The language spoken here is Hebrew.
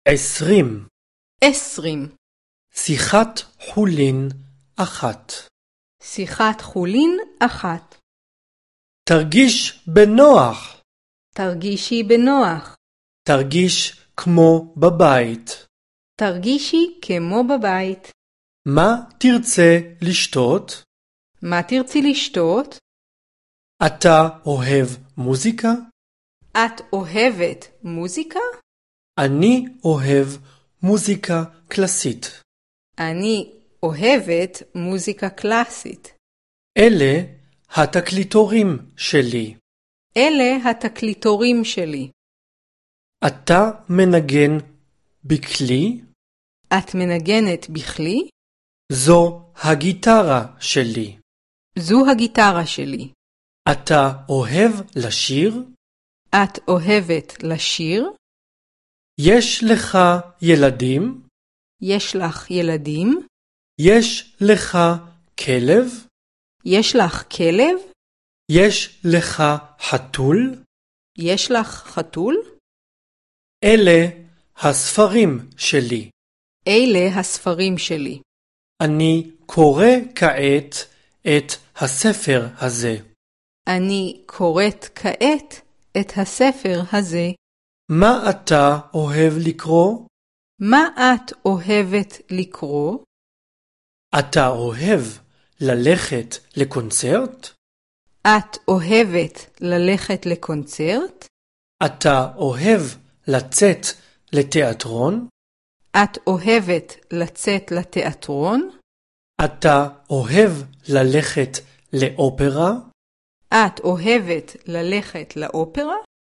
20. 20. שיחת חולין 1. שיחת חולין 1. תרגיש בנוח. תרגישי בנוח. תרגיש כמו בבית. תרגישי כמו בבית. מה תרצה לשתות? מה תרצי לשתות? אתה אוהב מוזיקה? את אוהבת מוזיקה? אני אוהב מוזיקה קלאסית. אני אוהבת מוזיקה קלאסית. אלה התקליטורים שלי. אלה התקליטורים שלי. אתה מנגן בכלי? את מנגנת בכלי? זו הגיטרה שלי. זו הגיטרה שלי. אתה אוהב לשיר? את אוהבת לשיר? יש לך ילדים? יש לך ילדים? יש לך כלב? יש לך כלב? יש לך חתול? יש לך חתול? אלה הספרים שלי. אלה הספרים שלי. אני קורא כעת את הספר הזה. אני קוראת כעת את הספר הזה. מה אתה אוהב לקרוא? מה את אוהבת לקרוא? אתה אוהב ללכת לקונצרט? את אוהבת ללכת לקונצרט? אתה אוהב לצאת לתיאטרון? את אוהבת לצאת לתיאטרון? אתה אוהב ללכת לאופרה? את אוהבת ללכת לאופרה?